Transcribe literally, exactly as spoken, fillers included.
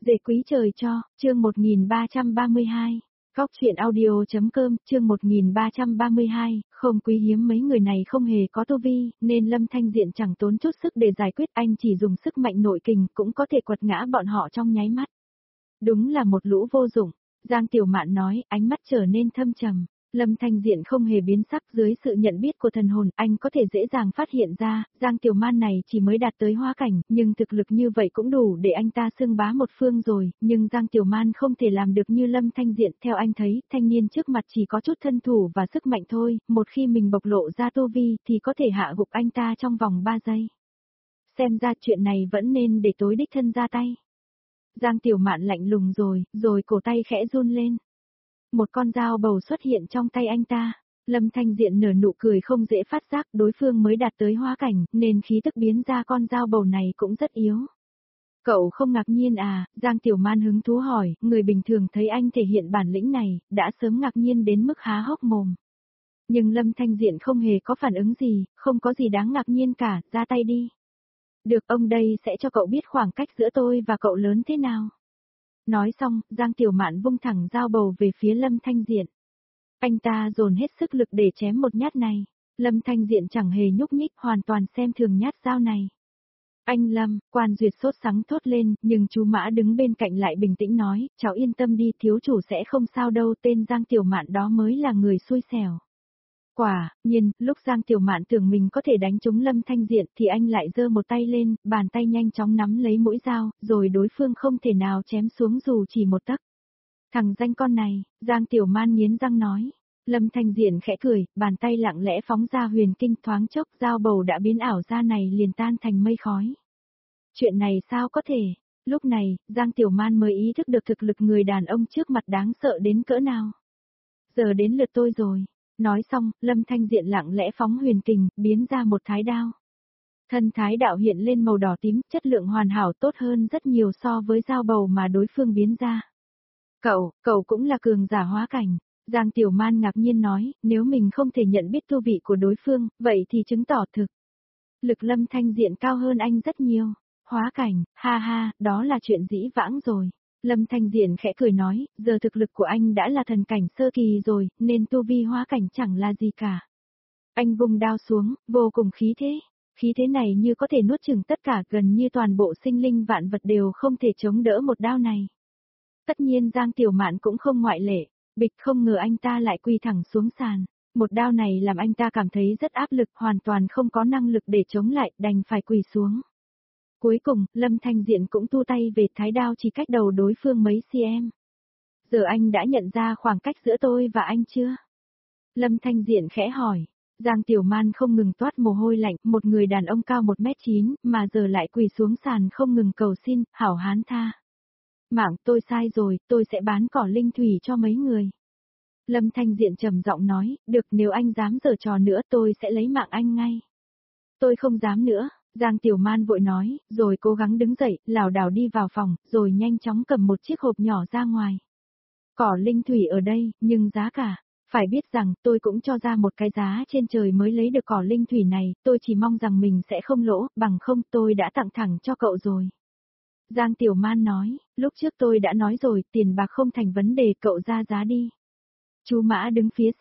Dễ quý trời cho, chương một nghìn ba trăm ba mươi hai. Góc chuyện audio.com, chương một nghìn ba trăm ba mươi hai, không quý hiếm mấy người này không hề có tu vi, nên Lâm Thanh Diện chẳng tốn chút sức để giải quyết, anh chỉ dùng sức mạnh nội kình cũng có thể quật ngã bọn họ trong nháy mắt. Đúng là một lũ vô dụng, Giang Tiểu Mạn nói, ánh mắt trở nên thâm trầm. Lâm Thanh Diện không hề biến sắc, dưới sự nhận biết của thần hồn, anh có thể dễ dàng phát hiện ra, Giang Tiểu Man này chỉ mới đạt tới hóa cảnh, nhưng thực lực như vậy cũng đủ để anh ta xưng bá một phương rồi, nhưng Giang Tiểu Man không thể làm được như Lâm Thanh Diện, theo anh thấy, thanh niên trước mặt chỉ có chút thân thủ và sức mạnh thôi, một khi mình bộc lộ ra tu vi thì có thể hạ gục anh ta trong vòng ba giây. Xem ra chuyện này vẫn nên để tối đích thân ra tay. Giang Tiểu Mạn lạnh lùng rồi, rồi cổ tay khẽ run lên. Một con dao bầu xuất hiện trong tay anh ta. Lâm Thanh Diện nở nụ cười không dễ phát giác, đối phương mới đạt tới hóa cảnh, nên khí tức biến ra con dao bầu này cũng rất yếu. Cậu không ngạc nhiên à? Giang Tiểu Man hứng thú hỏi, người bình thường thấy anh thể hiện bản lĩnh này, đã sớm ngạc nhiên đến mức há hốc mồm. Nhưng Lâm Thanh Diện không hề có phản ứng gì, không có gì đáng ngạc nhiên cả, ra tay đi. Được, ông đây sẽ cho cậu biết khoảng cách giữa tôi và cậu lớn thế nào. Nói xong, Giang Tiểu Mạn vung thẳng dao bầu về phía Lâm Thanh Diện. Anh ta dồn hết sức lực để chém một nhát này. Lâm Thanh Diện chẳng hề nhúc nhích, hoàn toàn xem thường nhát dao này. Anh Lâm, Quan Duyệt sốt sắng thốt lên, nhưng chú Mã đứng bên cạnh lại bình tĩnh nói, cháu yên tâm đi, thiếu chủ sẽ không sao đâu, tên Giang Tiểu Mạn đó mới là người xui xẻo. Quả nhiên, lúc Giang Tiểu Mạn tưởng mình có thể đánh trúng Lâm Thanh Diện thì anh lại giơ một tay lên, bàn tay nhanh chóng nắm lấy mũi dao, rồi đối phương không thể nào chém xuống dù chỉ một tấc. Thằng danh con này, Giang Tiểu Man nghiến răng nói. Lâm Thanh Diện khẽ cười, bàn tay lặng lẽ phóng ra huyền kinh, thoáng chốc dao bầu đã biến ảo ra này liền tan thành mây khói. Chuyện này sao có thể? Lúc này, Giang Tiểu Man mới ý thức được thực lực người đàn ông trước mặt đáng sợ đến cỡ nào. Giờ đến lượt tôi rồi. Nói xong, Lâm Thanh Diện lặng lẽ phóng huyền kình, biến ra một thái đao. Thân thái đạo hiện lên màu đỏ tím, chất lượng hoàn hảo tốt hơn rất nhiều so với dao bầu mà đối phương biến ra. Cậu, cậu cũng là cường giả hóa cảnh. Giang Tiểu Man ngạc nhiên nói, nếu mình không thể nhận biết tu vị của đối phương, vậy thì chứng tỏ thực. Lực Lâm Thanh Diện cao hơn anh rất nhiều. Hóa cảnh, ha ha, đó là chuyện dĩ vãng rồi. Lâm Thanh Diện khẽ cười nói, giờ thực lực của anh đã là thần cảnh sơ kỳ rồi, nên tu vi hóa cảnh chẳng là gì cả. Anh vung đao xuống, vô cùng khí thế. Khí thế này như có thể nuốt chửng tất cả, gần như toàn bộ sinh linh vạn vật đều không thể chống đỡ một đao này. Tất nhiên Giang Tiểu Mạn cũng không ngoại lệ, bịch không ngờ anh ta lại quỳ thẳng xuống sàn. Một đao này làm anh ta cảm thấy rất áp lực, hoàn toàn không có năng lực để chống lại, đành phải quỳ xuống. Cuối cùng, Lâm Thanh Diện cũng thu tay về, thái đao chỉ cách đầu đối phương mấy cm. Giờ anh đã nhận ra khoảng cách giữa tôi và anh chưa? Lâm Thanh Diện khẽ hỏi. Giang Tiểu Man không ngừng toát mồ hôi lạnh, một người đàn ông cao một mét chín, mà giờ lại quỳ xuống sàn không ngừng cầu xin, hảo hán tha. Mạng, tôi sai rồi, tôi sẽ bán cỏ linh thủy cho mấy người. Lâm Thanh Diện trầm giọng nói, được, nếu anh dám giở trò nữa tôi sẽ lấy mạng anh ngay. Tôi không dám nữa. Giang Tiểu Man vội nói, rồi cố gắng đứng dậy, lảo đảo đi vào phòng, rồi nhanh chóng cầm một chiếc hộp nhỏ ra ngoài. Cỏ linh thủy ở đây, nhưng giá cả, phải biết rằng tôi cũng cho ra một cái giá trên trời mới lấy được cỏ linh thủy này, tôi chỉ mong rằng mình sẽ không lỗ, bằng không tôi đã tặng thẳng cho cậu rồi. Giang Tiểu Man nói, lúc trước tôi đã nói rồi, tiền bạc không thành vấn đề, cậu ra giá đi. Chú Mã đứng phía